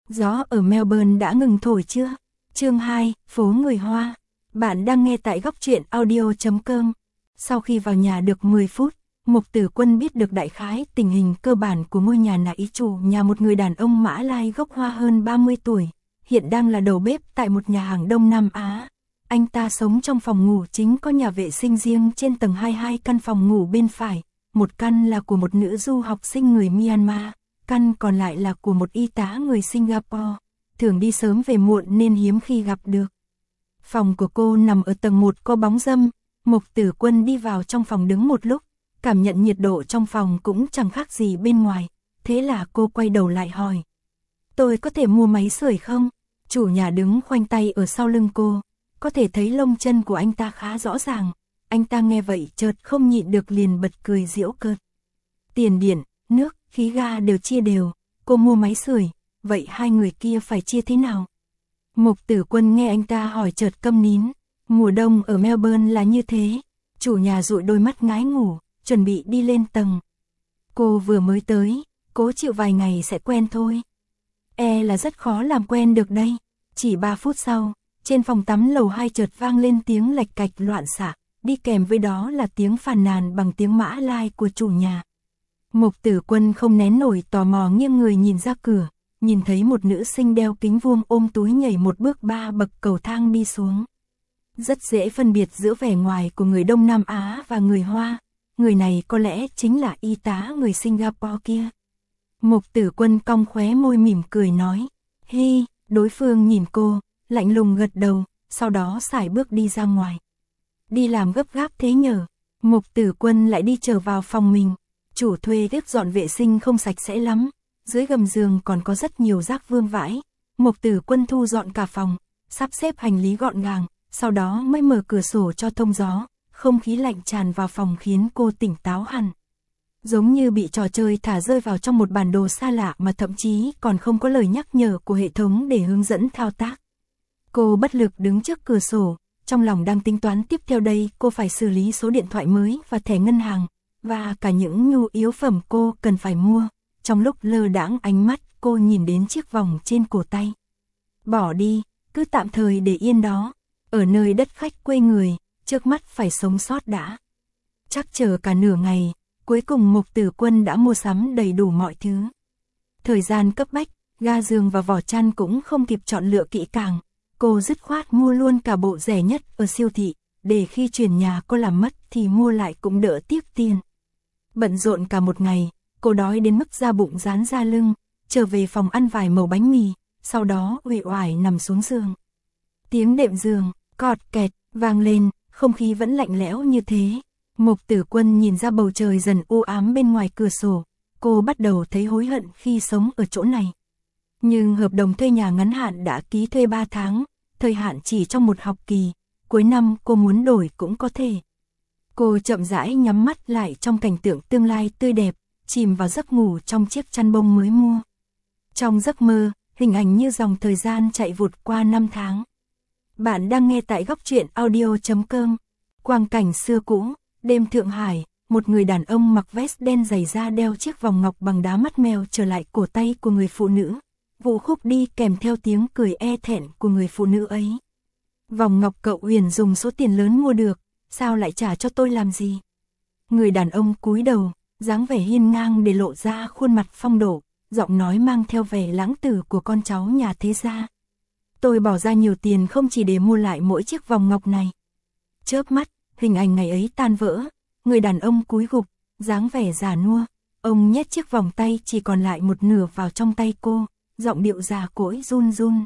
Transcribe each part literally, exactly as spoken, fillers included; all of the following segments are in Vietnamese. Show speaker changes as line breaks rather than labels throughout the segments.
Gió ở Melbourne đã ngừng thổi chưa? Chương hai, phố người Hoa. Bạn đang nghe tại góc truyện audio chấm com. Sau khi vào nhà được mười phút, Mục Tử Quân biết được đại khái tình hình cơ bản của ngôi nhà này. Chủ nhà một người đàn ông Mã Lai gốc Hoa hơn ba mươi tuổi, hiện đang là đầu bếp tại một nhà hàng Đông Nam Á. Anh ta sống trong phòng ngủ chính có nhà vệ sinh riêng trên tầng hai mươi hai, căn phòng ngủ bên phải, một căn là của một nữ du học sinh người Myanmar, căn còn lại là của một y tá người Singapore, thường đi sớm về muộn nên hiếm khi gặp được. Phòng của cô nằm ở tầng một có bóng râm. Mục Tử Quân đi vào trong phòng đứng một lúc, cảm nhận nhiệt độ trong phòng cũng chẳng khác gì bên ngoài, thế là cô quay đầu lại hỏi: "Tôi có thể mua máy sưởi không?" Chủ nhà đứng khoanh tay ở sau lưng cô, có thể thấy lông chân của anh ta khá rõ ràng. Anh ta nghe vậy chợt không nhịn được liền bật cười giễu cợt. Tiền điện, nước, khí ga đều chia đều, cô mua máy sưởi, vậy hai người kia phải chia thế nào? Mục Tử Quân nghe anh ta hỏi chợt câm nín. Mùa đông ở Melbourne là như thế. Chủ nhà dụi đôi mắt ngái ngủ, chuẩn bị đi lên tầng. Cô vừa mới tới, cố chịu vài ngày sẽ quen thôi. E là rất khó làm quen được đây. Chỉ ba phút sau, trên phòng tắm lầu hai chợt vang lên tiếng lạch cạch loạn xạ, đi kèm với đó là tiếng phàn nàn bằng tiếng Mã Lai của chủ nhà. Mục Tử Quân không nén nổi tò mò nghiêng người nhìn ra cửa, nhìn thấy một nữ sinh đeo kính vuông ôm túi nhảy một bước ba bậc cầu thang đi xuống. Rất dễ phân biệt giữa vẻ ngoài của người Đông Nam Á và người Hoa, người này có lẽ chính là y tá người Singapore kia. Mục Tử Quân cong khóe môi mỉm cười nói: "Hi." Đối phương nhìn cô, lạnh lùng gật đầu, sau đó sải bước đi ra ngoài. Đi làm gấp gáp thế nhờ? Mục Tử Quân lại đi trở vào phòng mình. Chủ thuê tiếp dọn vệ sinh không sạch sẽ lắm, dưới gầm giường còn có rất nhiều rác vương vãi. Mục Tử Quân thu dọn cả phòng, sắp xếp hành lý gọn gàng, sau đó mới mở cửa sổ cho thông gió, không khí lạnh tràn vào phòng khiến cô tỉnh táo hẳn. Giống như bị trò chơi thả rơi vào trong một bản đồ xa lạ mà thậm chí còn không có lời nhắc nhở của hệ thống để hướng dẫn thao tác. Cô bất lực đứng trước cửa sổ, trong lòng đang tính toán tiếp theo đây cô phải xử lý số điện thoại mới và thẻ ngân hàng, và cả những nhu yếu phẩm cô cần phải mua. Trong lúc lơ đãng ánh mắt, cô nhìn đến chiếc vòng trên cổ tay. Bỏ đi, cứ tạm thời để yên đó. Ở nơi đất khách quê người, trước mắt phải sống sót đã. Chắc chờ cả nửa ngày, cuối cùng Mục Tử Quân đã mua sắm đầy đủ mọi thứ. Thời gian cấp bách, ga giường và vỏ chăn cũng không kịp chọn lựa kỹ càng. Cô dứt khoát mua luôn cả bộ rẻ nhất ở siêu thị, để khi chuyển nhà cô làm mất thì mua lại cũng đỡ tiếc tiền. Bận rộn cả một ngày, cô đói đến mức da bụng dán ra lưng, trở về phòng ăn vài mẩu bánh mì, sau đó uể oải nằm xuống giường. Tiếng đệm giường, cọt kẹt, vang lên, không khí vẫn lạnh lẽo như thế. Mục Tử Quân nhìn ra bầu trời dần u ám bên ngoài cửa sổ, cô bắt đầu thấy hối hận khi sống ở chỗ này. Nhưng hợp đồng thuê nhà ngắn hạn đã ký thuê ba tháng, thời hạn chỉ trong một học kỳ, cuối năm cô muốn đổi cũng có thể. Cô chậm rãi nhắm mắt lại trong cảnh tượng tương lai tươi đẹp, chìm vào giấc ngủ trong chiếc chăn bông mới mua. Trong giấc mơ, hình ảnh như dòng thời gian chạy vụt qua năm tháng. Bạn đang nghe tại góc truyện audio chấm com. Quang cảnh xưa cũ, đêm Thượng Hải, một người đàn ông mặc vest đen dày da đeo chiếc vòng ngọc bằng đá mắt mèo trở lại cổ tay của người phụ nữ. Vũ khúc đi kèm theo tiếng cười e thẹn của người phụ nữ ấy. Vòng ngọc cậu Uyển dùng số tiền lớn mua được, sao lại trả cho tôi làm gì? Người đàn ông cúi đầu, dáng vẻ hiên ngang để lộ ra khuôn mặt phong độ, giọng nói mang theo vẻ lãng tử của con cháu nhà thế gia. Tôi bỏ ra nhiều tiền không chỉ để mua lại mỗi chiếc vòng ngọc này. Chớp mắt, hình ảnh ngày ấy tan vỡ, người đàn ông cúi gục, dáng vẻ già nua, ông nhét chiếc vòng tay chỉ còn lại một nửa vào trong tay cô, giọng điệu già cỗi run run.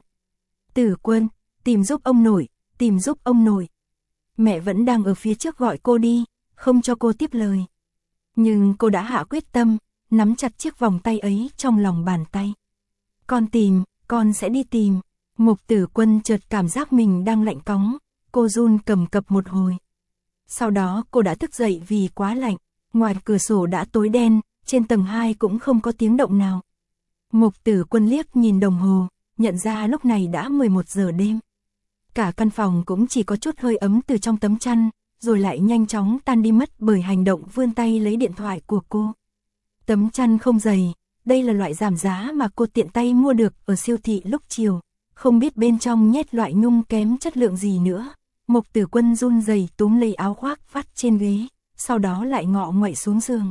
Tử Quân, tìm giúp ông nội, tìm giúp ông nội. Mẹ vẫn đang ở phía trước gọi cô đi, không cho cô tiếp lời. Nhưng cô đã hạ quyết tâm, nắm chặt chiếc vòng tay ấy trong lòng bàn tay. Con tìm, con sẽ đi tìm. Mục Tử Quân chợt cảm giác mình đang lạnh cóng, cô run cầm cập một hồi. Sau đó cô đã thức dậy vì quá lạnh, ngoài cửa sổ đã tối đen, trên tầng hai cũng không có tiếng động nào. Mục Tử Quân liếc nhìn đồng hồ, nhận ra lúc này đã mười một giờ đêm. Cả căn phòng cũng chỉ có chút hơi ấm từ trong tấm chăn, rồi lại nhanh chóng tan đi mất bởi hành động vươn tay lấy điện thoại của cô. Tấm chăn không dày, đây là loại giảm giá mà cô tiện tay mua được ở siêu thị lúc chiều, không biết bên trong nhét loại nhung kém chất lượng gì nữa. Mục Tử Quân run rẩy túm lấy áo khoác vắt trên ghế, sau đó lại ngọ nguậy xuống giường.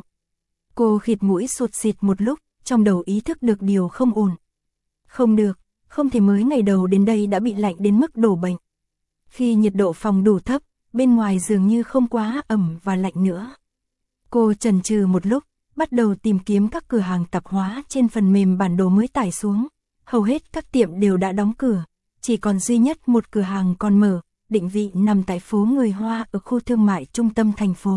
Cô khịt mũi sụt sịt một lúc, trong đầu ý thức được điều không ổn. Không được, không thể mới ngày đầu đến đây đã bị lạnh đến mức đổ bệnh. Khi nhiệt độ phòng đủ thấp, bên ngoài dường như không quá ẩm và lạnh nữa. Cô chần chừ một lúc, bắt đầu tìm kiếm các cửa hàng tạp hóa trên phần mềm bản đồ mới tải xuống. Hầu hết các tiệm đều đã đóng cửa, chỉ còn duy nhất một cửa hàng còn mở, định vị nằm tại phố Người Hoa ở khu thương mại trung tâm thành phố.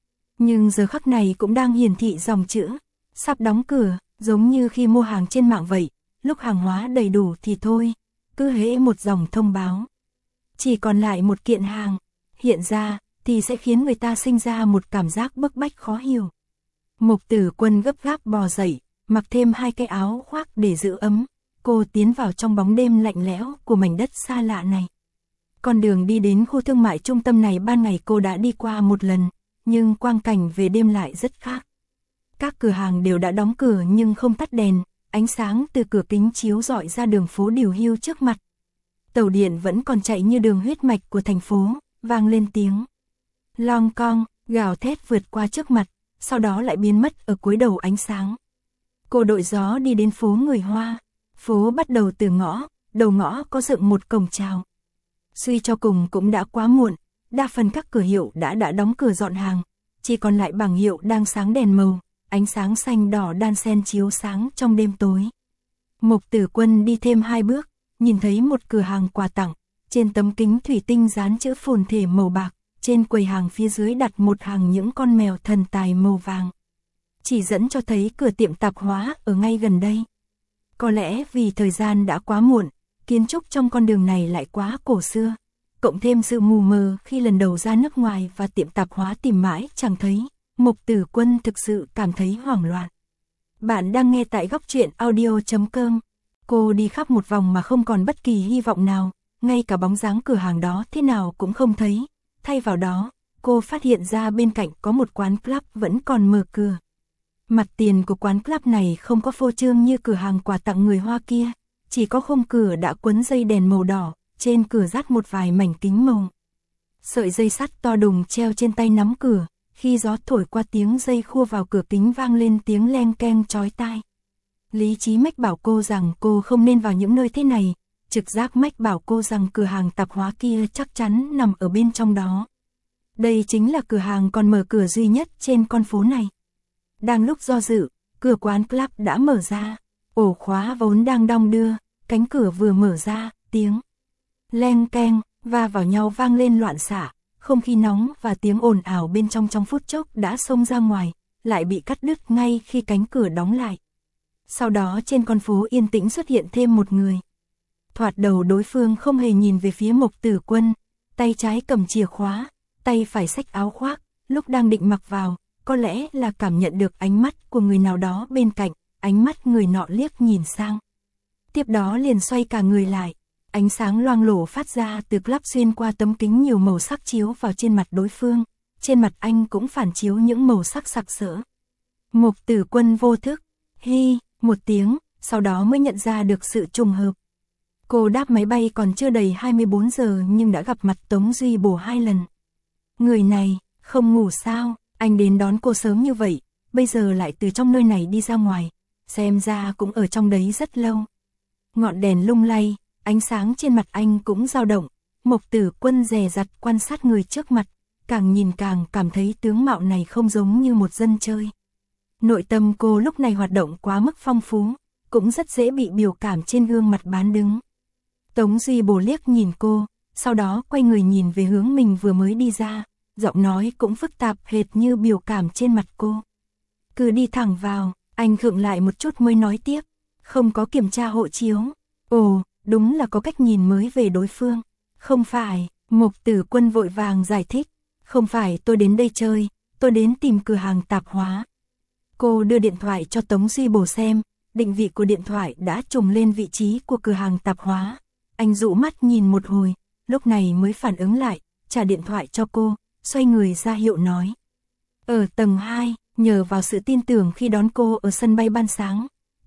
Nhưng giờ khắc này cũng đang hiển thị dòng chữ sắp đóng cửa, giống như khi mua hàng trên mạng vậy, lúc hàng hóa đầy đủ thì thôi, cứ hễ một dòng thông báo. Chỉ còn lại một kiện hàng, hiện ra thì sẽ khiến người ta sinh ra một cảm giác bức bách khó hiểu. Mục Tử Quân gấp gáp bò dậy, mặc thêm hai cái áo khoác để giữ ấm, cô tiến vào trong bóng đêm lạnh lẽo của mảnh đất xa lạ này. Con đường đi đến khu thương mại trung tâm này ban ngày cô đã đi qua một lần, nhưng quang cảnh về đêm lại rất khác. Các cửa hàng đều đã đóng cửa nhưng không tắt đèn, ánh sáng từ cửa kính chiếu rọi ra đường phố điều hưu trước mặt. Tàu điện vẫn còn chạy như đường huyết mạch của thành phố, vang lên tiếng long cong, gào thét vượt qua trước mặt, sau đó lại biến mất ở cuối đầu ánh sáng. Cô đội gió đi đến phố Người Hoa, phố bắt đầu từ ngõ, đầu ngõ có dựng một cổng chào. Suy cho cùng cũng đã quá muộn, đa phần các cửa hiệu đã đã đóng cửa dọn hàng, chỉ còn lại bảng hiệu đang sáng đèn màu, ánh sáng xanh đỏ đan xen chiếu sáng trong đêm tối. Mục Tử Quân đi thêm hai bước, nhìn thấy một cửa hàng quà tặng, trên tấm kính thủy tinh dán chữ phồn thể màu bạc, trên quầy hàng phía dưới đặt một hàng những con mèo thần tài màu vàng. Chỉ dẫn cho thấy cửa tiệm tạp hóa ở ngay gần đây. Có lẽ vì thời gian đã quá muộn, kiến trúc trong con đường này lại quá cổ xưa, cộng thêm sự mù mờ khi lần đầu ra nước ngoài và tiệm tạp hóa tìm mãi chẳng thấy, Mục Tử Quân thực sự cảm thấy hoảng loạn. Bạn đang nghe tại góc truyện audio chấm com. Cô đi khắp một vòng mà không còn bất kỳ hy vọng nào, ngay cả bóng dáng cửa hàng đó thế nào cũng không thấy. Thay vào đó, cô phát hiện ra bên cạnh có một quán club vẫn còn mở cửa. Mặt tiền của quán club này không có phô trương như cửa hàng quà tặng người Hoa kia, chỉ có khung cửa đã quấn dây đèn màu đỏ, trên cửa dắt một vài mảnh kính màu. Sợi dây sắt to đùng treo trên tay nắm cửa, khi gió thổi qua tiếng dây khua vào cửa kính vang lên tiếng leng keng chói tai. Lý trí mách bảo cô rằng cô không nên vào những nơi thế này, trực giác mách bảo cô rằng cửa hàng tạp hóa kia chắc chắn nằm ở bên trong đó. Đây chính là cửa hàng còn mở cửa duy nhất trên con phố này. Đang lúc do dự, cửa quán club đã mở ra, ổ khóa vốn đang đong đưa, cánh cửa vừa mở ra, tiếng leng keng va vào nhau vang lên loạn xạ, không khí nóng và tiếng ồn ào bên trong trong phút chốc đã xông ra ngoài, lại bị cắt đứt ngay khi cánh cửa đóng lại. Sau đó trên con phố yên tĩnh xuất hiện thêm một người. Thoạt đầu đối phương không hề nhìn về phía Mục Tử Quân, tay trái cầm chìa khóa, tay phải xách áo khoác, lúc đang định mặc vào, có lẽ là cảm nhận được ánh mắt của người nào đó bên cạnh, ánh mắt người nọ liếc nhìn sang. Tiếp đó liền xoay cả người lại, ánh sáng loang lổ phát ra từ club xuyên qua tấm kính nhiều màu sắc chiếu vào trên mặt đối phương, trên mặt anh cũng phản chiếu những màu sắc sặc sỡ. Mục Tử Quân vô thức, hi, một tiếng, sau đó mới nhận ra được sự trùng hợp. Cô đáp máy bay còn chưa đầy hai mươi bốn giờ nhưng đã gặp mặt Tống Duy Bổ hai lần. Người này, không ngủ sao, anh đến đón cô sớm như vậy, bây giờ lại từ trong nơi này đi ra ngoài, xem ra cũng ở trong đấy rất lâu. Ngọn đèn lung lay, ánh sáng trên mặt anh cũng dao động, Mục Tử Quân dè dặt quan sát người trước mặt, càng nhìn càng cảm thấy tướng mạo này không giống như một dân chơi. Nội tâm cô lúc này hoạt động quá mức phong phú, cũng rất dễ bị biểu cảm trên gương mặt bán đứng. Tống Duy Bổ liếc nhìn cô, sau đó quay người nhìn về hướng mình vừa mới đi ra, giọng nói cũng phức tạp hệt như biểu cảm trên mặt cô. Cứ đi thẳng vào, anh khựng lại một chút mới nói tiếp, không có kiểm tra hộ chiếu. Ồ, đúng là có cách nhìn mới về đối phương. Không phải, Mục Tử Quân vội vàng giải thích, không phải tôi đến đây chơi, tôi đến tìm cửa hàng tạp hóa. Cô đưa điện thoại cho Tống Duy Bổ xem, định vị của điện thoại đã trùng lên vị trí của cửa hàng tạp hóa. Anh dụ mắt nhìn một hồi, lúc này mới phản ứng lại, trả điện thoại cho cô, xoay người ra hiệu nói. Ở tầng hai, nhờ vào sự tin tưởng khi đón cô ở sân bay ban sáng,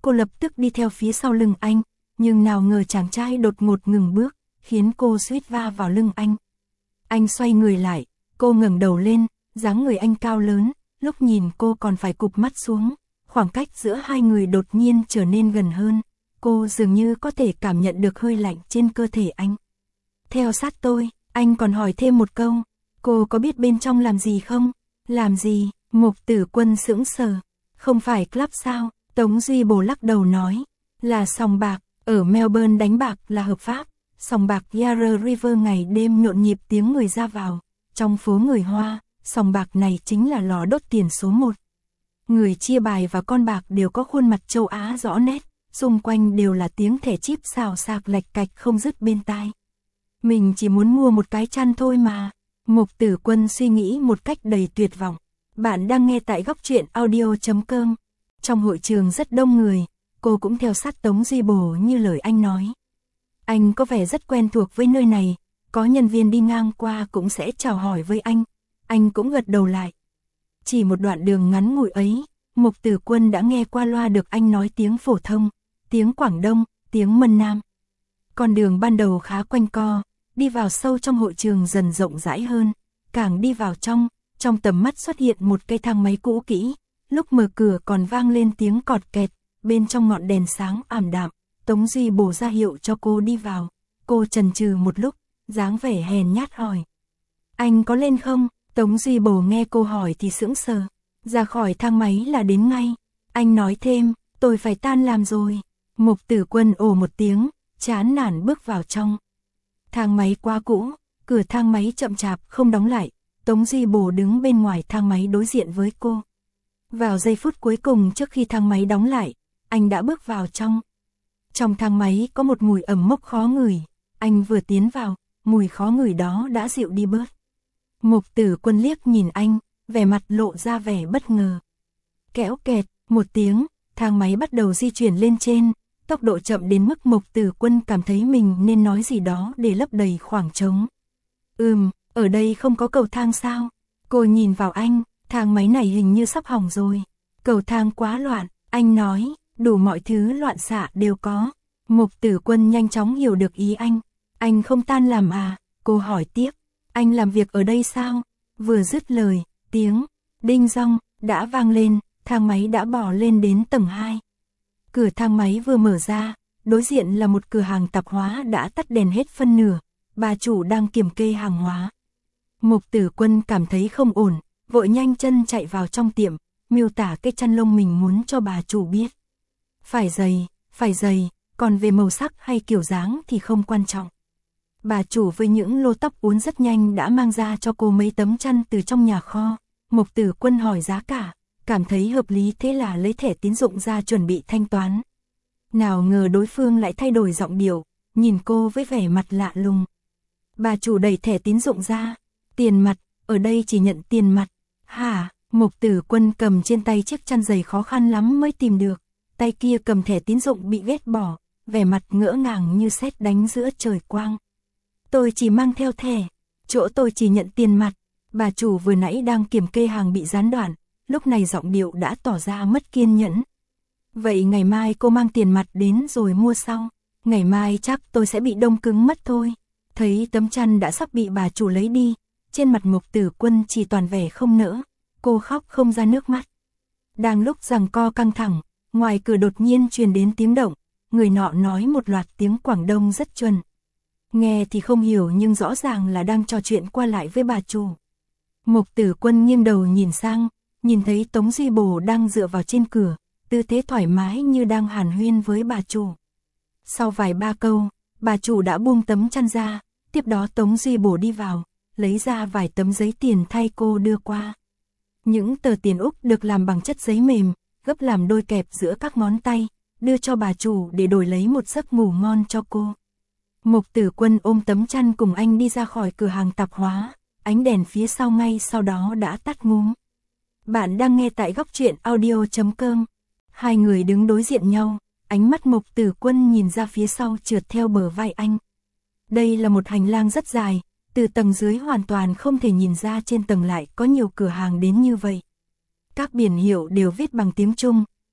cô lập tức đi theo phía sau lưng anh, nhưng nào ngờ chàng trai đột ngột ngừng bước, khiến cô suýt va vào lưng anh. Anh xoay người lại, cô ngẩng đầu lên, dáng người anh cao lớn, lúc nhìn cô còn phải cụp mắt xuống, khoảng cách giữa hai người đột nhiên trở nên gần hơn, cô dường như có thể cảm nhận được hơi lạnh trên cơ thể anh. Theo sát tôi, anh còn hỏi thêm một câu, cô có biết bên trong làm gì không? Làm gì? Mục Tử Quân sững sờ, không phải club sao? Tống Duy Bồ lắc đầu nói, là sòng bạc, ở Melbourne đánh bạc là hợp pháp, sòng bạc Yarra River ngày đêm nhộn nhịp tiếng người ra vào, trong phố người Hoa, sòng bạc này chính là lò đốt tiền số một. Người chia bài và con bạc đều có khuôn mặt châu Á rõ nét, xung quanh đều là tiếng thẻ chip xào xạc lạch cạch không dứt bên tai. Mình chỉ muốn mua một cái chăn thôi mà. Mục Tử Quân suy nghĩ một cách đầy tuyệt vọng. Bạn đang nghe tại góc truyện audio chấm com. Trong hội trường rất đông người, cô cũng theo sát Tống Duy Bồ như lời anh nói. Anh có vẻ rất quen thuộc với nơi này, có nhân viên đi ngang qua cũng sẽ chào hỏi với anh. Anh cũng gật đầu lại. Chỉ một đoạn đường ngắn ngủi ấy, Mục Tử Quân đã nghe qua loa được anh nói tiếng phổ thông, tiếng Quảng Đông, tiếng Mân Nam. Con đường ban đầu khá quanh co, đi vào sâu trong hội trường dần rộng rãi hơn, càng đi vào trong, trong tầm mắt xuất hiện một cây thang máy cũ kỹ, lúc mở cửa còn vang lên tiếng cọt kẹt, bên trong ngọn đèn sáng ảm đạm, Tống Duy Bồ ra hiệu cho cô đi vào, cô chần chừ một lúc, dáng vẻ hèn nhát hỏi. Anh có lên không? Tống Duy Bồ nghe cô hỏi thì sững sờ, ra khỏi thang máy là đến ngay, anh nói thêm, tôi phải tan làm rồi. Mục Tử Quân ồ một tiếng, chán nản bước vào trong. Thang máy quá cũ, cửa thang máy chậm chạp không đóng lại, Tống Duy Bồ đứng bên ngoài thang máy đối diện với cô. Vào giây phút cuối cùng trước khi thang máy đóng lại, anh đã bước vào trong. Trong thang máy có một mùi ẩm mốc khó ngửi, anh vừa tiến vào, mùi khó ngửi đó đã dịu đi bớt. Mục Tử Quân liếc nhìn anh, vẻ mặt lộ ra vẻ bất ngờ. Kéo kẹt, một tiếng, thang máy bắt đầu di chuyển lên trên, tốc độ chậm đến mức Mục Tử Quân cảm thấy mình nên nói gì đó để lấp đầy khoảng trống. Ừm, ở đây không có cầu thang sao? Cô nhìn vào anh, thang máy này hình như sắp hỏng rồi. Cầu thang quá loạn, anh nói, đủ mọi thứ loạn xạ đều có. Mục Tử Quân nhanh chóng hiểu được ý anh. Anh không tan làm à? Cô hỏi tiếp. Anh làm việc ở đây sao? Vừa dứt lời, tiếng đinh dong đã vang lên, thang máy đã bò lên đến tầng hai. Cửa thang máy vừa mở ra, đối diện là một cửa hàng tạp hóa đã tắt đèn hết phân nửa, bà chủ đang kiểm kê hàng hóa. Mục Tử Quân cảm thấy không ổn, vội nhanh chân chạy vào trong tiệm, miêu tả cái chăn lông mình muốn cho bà chủ biết. Phải dày, phải dày, còn về màu sắc hay kiểu dáng thì không quan trọng. Bà chủ với những lô tóc uốn rất nhanh đã mang ra cho cô mấy tấm chăn từ trong nhà kho. Mục Tử Quân hỏi giá cả, cảm thấy hợp lý thế là lấy thẻ tín dụng ra chuẩn bị thanh toán. Nào ngờ đối phương lại thay đổi giọng điệu, nhìn cô với vẻ mặt lạ lùng. Bà chủ đẩy thẻ tín dụng ra, tiền mặt, ở đây chỉ nhận tiền mặt. Hả? Mục Tử Quân cầm trên tay chiếc chăn giày khó khăn lắm mới tìm được, tay kia cầm thẻ tín dụng bị ghét bỏ, vẻ mặt ngỡ ngàng như sét đánh giữa trời quang. Tôi chỉ mang theo thẻ, chỗ tôi chỉ nhận tiền mặt. Bà chủ vừa nãy đang kiểm kê hàng bị gián đoạn, lúc này giọng điệu đã tỏ ra mất kiên nhẫn. Vậy ngày mai cô mang tiền mặt đến rồi mua sau, ngày mai chắc tôi sẽ bị đông cứng mất thôi. Thấy tấm chăn đã sắp bị bà chủ lấy đi, trên mặt Mục Tử Quân chỉ toàn vẻ không nỡ, cô khóc không ra nước mắt. Đang lúc giằng co căng thẳng, ngoài cửa đột nhiên truyền đến tiếng động, người nọ nói một loạt tiếng Quảng Đông rất chuẩn. Nghe thì không hiểu nhưng rõ ràng là đang trò chuyện qua lại với bà chủ. Mục Tử Quân nghiêng đầu nhìn sang, nhìn thấy Tống Duy Bồ đang dựa vào trên cửa, tư thế thoải mái như đang hàn huyên với bà chủ. Sau vài ba câu, bà chủ đã buông tấm chăn ra, tiếp đó Tống Duy Bồ đi vào, lấy ra vài tấm giấy tiền thay cô đưa qua. Những tờ tiền Úc được làm bằng chất giấy mềm, gấp làm đôi kẹp giữa các ngón tay, đưa cho bà chủ để đổi lấy một giấc ngủ ngon cho cô. Mục Tử Quân ôm tấm chăn cùng anh đi ra khỏi cửa hàng tạp hóa, ánh đèn phía sau ngay sau đó đã tắt ngúm. Bạn đang nghe tại góc truyện audio chấm com. Hai người đứng đối diện nhau, ánh mắt Mục Tử Quân nhìn ra phía sau trượt theo bờ vai anh. Đây là một hành lang rất dài, từ tầng dưới hoàn toàn không thể nhìn ra trên tầng lại có nhiều cửa hàng đến như vậy. Các biển hiệu đều viết bằng tiếng Trung,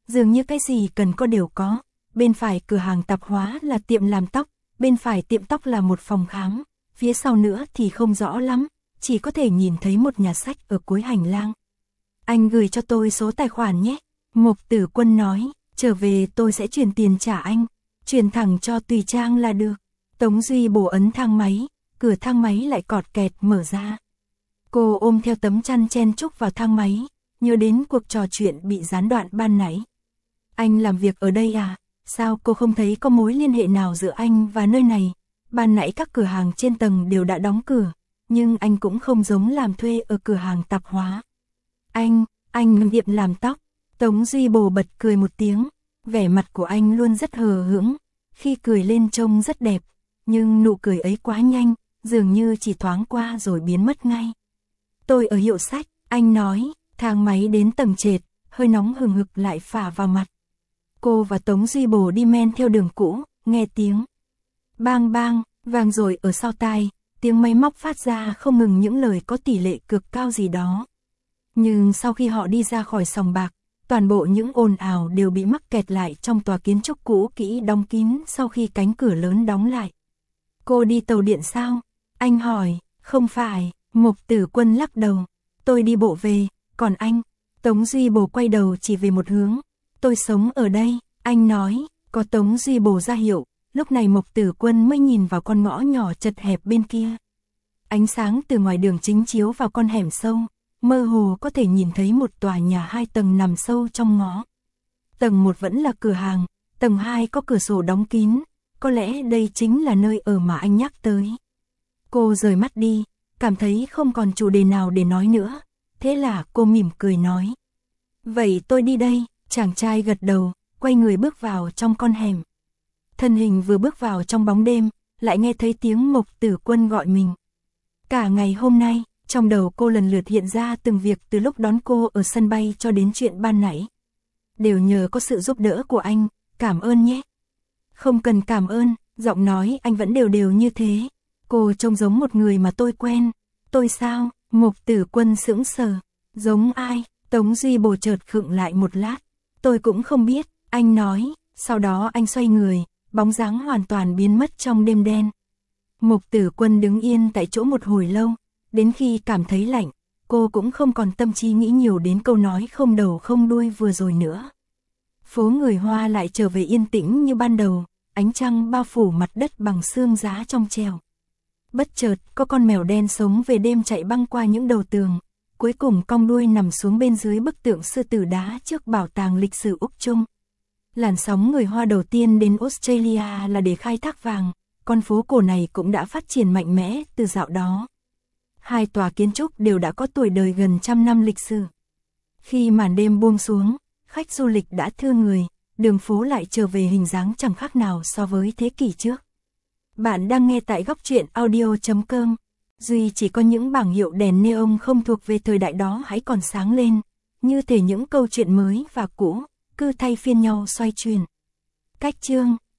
dường như cái gì cần có đều có. Bên phải cửa hàng tạp hóa là tiệm làm tóc, bên phải tiệm tóc là một phòng khám, phía sau nữa thì không rõ lắm, chỉ có thể nhìn thấy một nhà sách ở cuối hành lang. Anh gửi cho tôi số tài khoản nhé. Mục Tử Quân nói, trở về tôi sẽ chuyển tiền trả anh, chuyển thẳng cho Tùy Trang là được. Tống Duy Bổ ấn thang máy, cửa thang máy lại cọt kẹt mở ra. Cô ôm theo tấm chăn chen chúc vào thang máy, nhớ đến cuộc trò chuyện bị gián đoạn ban nãy. Anh làm việc ở đây à? Sao cô không thấy có mối liên hệ nào giữa anh và nơi này? Ban nãy các cửa hàng trên tầng đều đã đóng cửa, nhưng anh cũng không giống làm thuê ở cửa hàng tạp hóa. Anh, anh tiệm làm tóc. Tống Duy Bổ bật cười một tiếng, vẻ mặt của anh luôn rất hờ hững, khi cười lên trông rất đẹp, nhưng nụ cười ấy quá nhanh, dường như chỉ thoáng qua rồi biến mất ngay. Tôi ở hiệu sách, anh nói, thang máy đến tầng trệt, hơi nóng hừng hực lại phả vào mặt. Cô và Tống Duy Bổ đi men theo đường cũ, nghe tiếng bang bang, vang rồi ở sau tai, tiếng máy móc phát ra không ngừng những lời có tỷ lệ cực cao gì đó. Nhưng sau khi họ đi ra khỏi sòng bạc, toàn bộ những ồn ào đều bị mắc kẹt lại trong tòa kiến trúc cũ kỹ đóng kín sau khi cánh cửa lớn đóng lại. Cô đi tàu điện sao? Anh hỏi, không phải, Mục Tử Quân lắc đầu, tôi đi bộ về, còn anh? Tống Duy Bổ quay đầu chỉ về một hướng, tôi sống ở đây, anh nói, có Tống Duy Bổ ra hiệu, lúc này Mục Tử Quân mới nhìn vào con ngõ nhỏ chật hẹp bên kia. Ánh sáng từ ngoài đường chính chiếu vào con hẻm sâu, mơ hồ có thể nhìn thấy một tòa nhà hai tầng nằm sâu trong ngõ. Tầng một vẫn là cửa hàng, tầng hai có cửa sổ đóng kín, có lẽ đây chính là nơi ở mà anh nhắc tới. Cô rời mắt đi, cảm thấy không còn chủ đề nào để nói nữa, thế là cô mỉm cười nói. Vậy tôi đi đây, chàng trai gật đầu, quay người bước vào trong con hẻm. Thân hình vừa bước vào trong bóng đêm, lại nghe thấy tiếng Mục Tử Quân gọi mình. Cả ngày hôm nay, trong đầu cô lần lượt hiện ra từng việc từ lúc đón cô ở sân bay cho đến chuyện ban nãy. Đều nhờ có sự giúp đỡ của anh, cảm ơn nhé. Không cần cảm ơn, giọng nói anh vẫn đều đều như thế. Cô trông giống một người mà tôi quen. Tôi sao? Mục Tử Quân sững sờ. Giống ai? Tống Duy Bổ chợt khựng lại một lát. Tôi cũng không biết, anh nói. Sau đó anh xoay người, bóng dáng hoàn toàn biến mất trong đêm đen. Mục Tử Quân đứng yên tại chỗ một hồi lâu. Đến khi cảm thấy lạnh, cô cũng không còn tâm trí nghĩ nhiều đến câu nói không đầu không đuôi vừa rồi nữa. Phố người Hoa lại trở về yên tĩnh như ban đầu, ánh trăng bao phủ mặt đất bằng sương giá trong trèo. Bất chợt, có con mèo đen sống về đêm chạy băng qua những đầu tường, cuối cùng cong đuôi nằm xuống bên dưới bức tượng sư tử đá trước bảo tàng lịch sử Úc Trung. Làn sóng người Hoa đầu tiên đến Australia là để khai thác vàng, con phố cổ này cũng đã phát triển mạnh mẽ từ dạo đó. Hai tòa kiến trúc đều đã có tuổi đời gần trăm năm lịch sử. Khi màn đêm buông xuống, khách du lịch đã thưa người, đường phố lại trở về hình dáng chẳng khác nào so với thế kỷ trước. Bạn đang nghe tại góc truyện audio chấm com. Duy chỉ có những bảng hiệu đèn neon không thuộc về thời đại đó hãy còn sáng lên, như thể những câu chuyện mới và cũ, cứ thay phiên nhau xoay chuyển. Cách chương